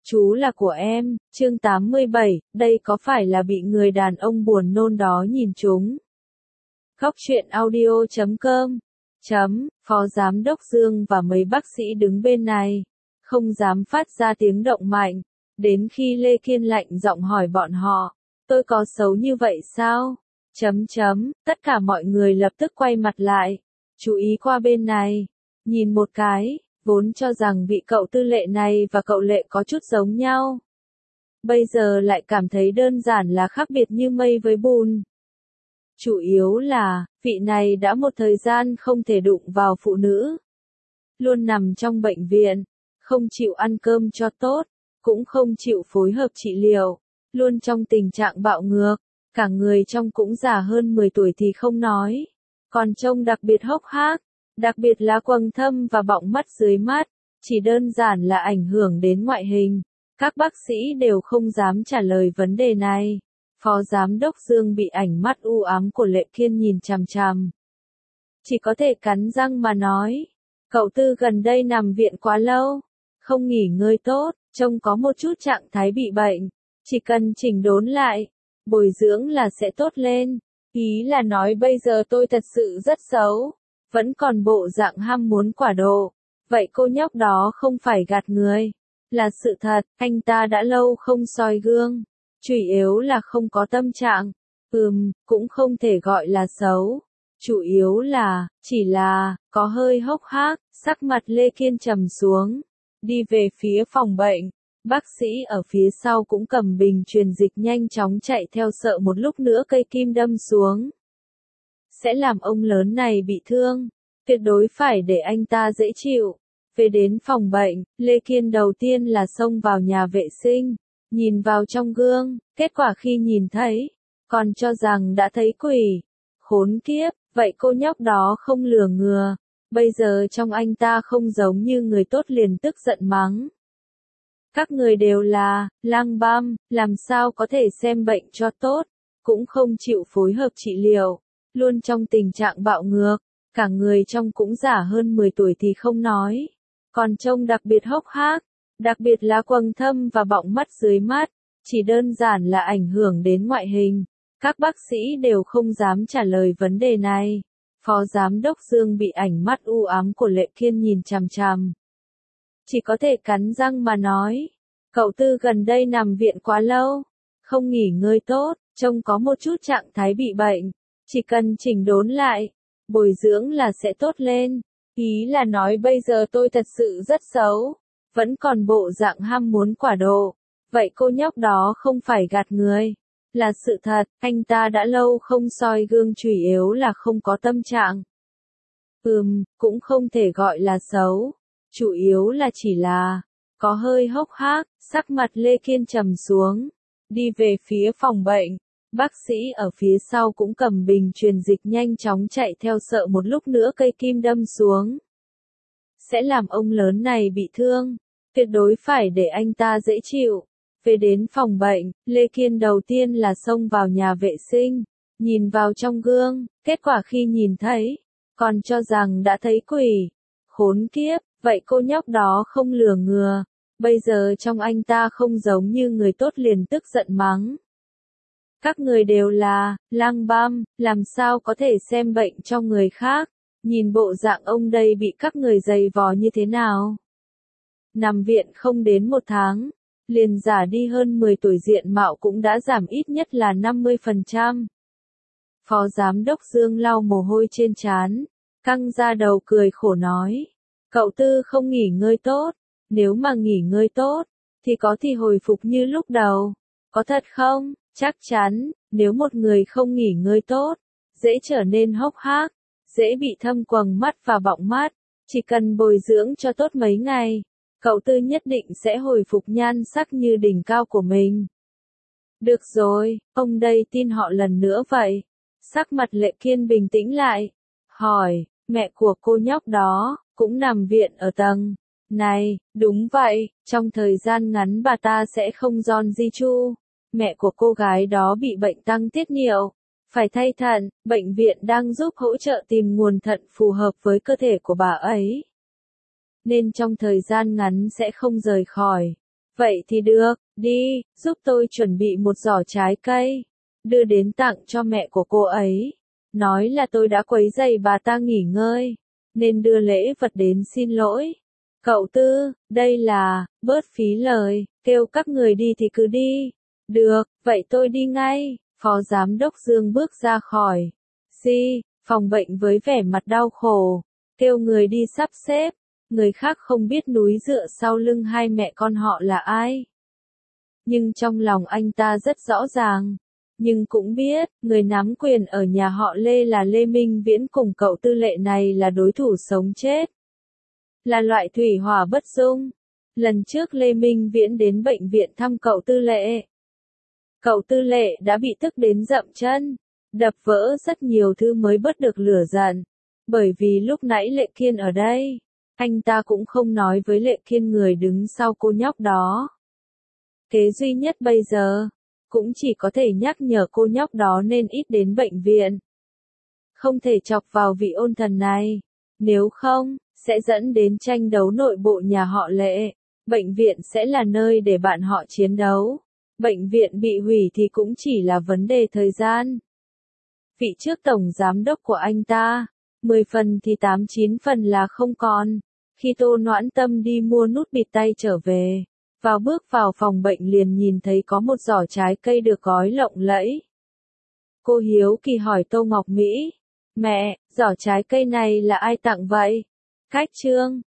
Chú là của em, chương 87, đây có phải là bị người đàn ông buồn nôn đó nhìn trúng? Góc truyện audio.com Phó Giám đốc Dương và mấy bác sĩ đứng bên này, không dám phát ra tiếng động mạnh, đến khi Lê Kiên lạnh giọng hỏi bọn họ, tôi có xấu như vậy sao? Tất cả mọi người lập tức quay mặt lại, chú ý qua bên này, nhìn một cái, vốn cho rằng vị cậu Tư Lệ này và cậu Lệ có chút giống nhau. Bây giờ lại cảm thấy đơn giản là khác biệt như mây với bùn. Chủ yếu là, vị này đã một thời gian không thể đụng vào phụ nữ. Luôn nằm trong bệnh viện, không chịu ăn cơm cho tốt, cũng không chịu phối hợp trị liệu, luôn trong tình trạng bạo ngược, cả người trông cũng già hơn 10 tuổi thì không nói. Còn trông đặc biệt hốc hác, đặc biệt là quầng thâm và bọng mắt dưới mắt, chỉ đơn giản là ảnh hưởng đến ngoại hình. Các bác sĩ đều không dám trả lời vấn đề này. Phó Giám đốc Dương bị ánh mắt u ám của Lệ Kiên nhìn chằm chằm. Chỉ có thể cắn răng mà nói, cậu Tư gần đây nằm viện quá lâu, không nghỉ ngơi tốt, trông có một chút trạng thái bị bệnh, chỉ cần chỉnh đốn lại, bồi dưỡng là sẽ tốt lên. Ý là nói bây giờ tôi thật sự rất xấu, vẫn còn bộ dạng ham muốn quả độ. Vậy cô nhóc đó không phải gạt người, là sự thật, anh ta đã lâu không soi gương, chủ yếu là không có tâm trạng. Cũng không thể gọi là xấu, chủ yếu là, chỉ là, có hơi hốc hác. Sắc mặt Lê Kiên trầm xuống, đi về phía phòng bệnh. Bác sĩ ở phía sau cũng cầm bình truyền dịch nhanh chóng chạy theo, sợ một lúc nữa cây kim đâm xuống sẽ làm ông lớn này bị thương, tuyệt đối phải để anh ta dễ chịu. Về đến phòng bệnh, Lê Kiên đầu tiên là xông vào nhà vệ sinh, nhìn vào trong gương, kết quả khi nhìn thấy, còn cho rằng đã thấy quỷ. Khốn kiếp, vậy cô nhóc đó không lừa ngừa, bây giờ trong anh ta không giống như người tốt, liền tức giận mắng. Các người đều là lang băm, làm sao có thể xem bệnh cho tốt, cũng không chịu phối hợp trị liệu, luôn trong tình trạng bạo ngược, cả người trông cũng già hơn 10 tuổi thì không nói, còn trông đặc biệt hốc hác, đặc biệt là quầng thâm và bọng mắt dưới mắt, chỉ đơn giản là ảnh hưởng đến ngoại hình. Các bác sĩ đều không dám trả lời vấn đề này. Phó Giám đốc Dương bị ánh mắt u ám của Lệ Kiên nhìn chằm chằm, chỉ có thể cắn răng mà nói, cậu Tư gần đây nằm viện quá lâu, không nghỉ ngơi tốt, trông có một chút trạng thái bị bệnh, chỉ cần chỉnh đốn lại, bồi dưỡng là sẽ tốt lên. Ý là nói bây giờ tôi thật sự rất xấu, vẫn còn bộ dạng ham muốn quả độ. Vậy cô nhóc đó không phải gạt người, là sự thật, anh ta đã lâu không soi gương, chủ yếu là không có tâm trạng. Cũng không thể gọi là xấu, chủ yếu là chỉ là, có hơi hốc hác. Sắc mặt Lê Kiên trầm xuống, đi về phía phòng bệnh. Bác sĩ ở phía sau cũng cầm bình truyền dịch nhanh chóng chạy theo, sợ một lúc nữa cây kim đâm xuống sẽ làm ông lớn này bị thương, tuyệt đối phải để anh ta dễ chịu. Về đến phòng bệnh, Lê Kiên đầu tiên là xông vào nhà vệ sinh, nhìn vào trong gương, kết quả khi nhìn thấy, còn cho rằng đã thấy quỷ. Khốn kiếp, vậy cô nhóc đó không lừa ngừa, bây giờ trong anh ta không giống như người tốt, liền tức giận mắng. Các người đều là lang băm, làm sao có thể xem bệnh cho người khác, nhìn bộ dạng ông đây bị các người giày vò như thế nào. Nằm viện không đến 1 tháng, liền già đi hơn 10 tuổi, diện mạo cũng đã giảm ít nhất là 50%. Phó Giám đốc Dương lau mồ hôi trên trán, căng ra đầu cười khổ nói, cậu Tư không nghỉ ngơi tốt, nếu mà nghỉ ngơi tốt, thì có thì hồi phục như lúc đầu. Có thật không? Chắc chắn, nếu một người không nghỉ ngơi tốt, dễ trở nên hốc hác, dễ bị thâm quầng mắt và bọng mắt, chỉ cần bồi dưỡng cho tốt mấy ngày, cậu Tư nhất định sẽ hồi phục nhan sắc như đỉnh cao của mình. Được rồi, ông đây tin họ lần nữa vậy. Sắc mặt Lệ Kiên bình tĩnh lại, hỏi, mẹ của cô nhóc đó, cũng nằm viện ở tầng này? Đúng vậy, trong thời gian ngắn bà ta sẽ không giòn di chu. Mẹ của cô gái đó bị bệnh tăng tiết niệu, phải thay thận, bệnh viện đang giúp hỗ trợ tìm nguồn thận phù hợp với cơ thể của bà ấy, nên trong thời gian ngắn sẽ không rời khỏi. Vậy thì được, đi, giúp tôi chuẩn bị một giỏ trái cây, đưa đến tặng cho mẹ của cô ấy. Nói là tôi đã quấy rầy bà ta nghỉ ngơi, nên đưa lễ vật đến xin lỗi. Cậu Tư, đây là, bớt phí lời, kêu các người đi thì cứ đi. Được, vậy tôi đi ngay. Phó Giám đốc Dương bước ra khỏi phòng bệnh với vẻ mặt đau khổ, kêu người đi sắp xếp. Người khác không biết núi dựa sau lưng hai mẹ con họ là ai. Nhưng trong lòng anh ta rất rõ ràng. Nhưng cũng biết, người nắm quyền ở nhà họ Lê là Lê Minh Viễn cùng cậu Tư Lệ này là đối thủ sống chết. Là loại thủy hỏa bất dung. Lần trước Lê Minh Viễn đến bệnh viện thăm cậu Tư Lệ. Cậu Tư Lệ đã bị tức đến dậm chân, đập vỡ rất nhiều thứ mới bớt được lửa giận. Bởi vì lúc nãy Lệ Kiên ở đây, anh ta cũng không nói với Lệ Kiên người đứng sau cô nhóc đó. Kế duy nhất bây giờ, cũng chỉ có thể nhắc nhở cô nhóc đó nên ít đến bệnh viện. Không thể chọc vào vị ôn thần này, nếu không, sẽ dẫn đến tranh đấu nội bộ nhà họ Lệ. Bệnh viện sẽ là nơi để bạn họ chiến đấu. Bệnh viện bị hủy thì cũng chỉ là vấn đề thời gian. Vị trước tổng giám đốc của anh ta, 10 phần thì 8-9 phần là không còn. Khi Tô Noãn Tâm đi mua nút bịt tay trở về, bước vào phòng bệnh liền nhìn thấy có một giỏ trái cây được gói lộng lẫy. Cô hiếu kỳ hỏi Tô Ngọc Mỹ, mẹ, giỏ trái cây này là ai tặng vậy? Khách Trương,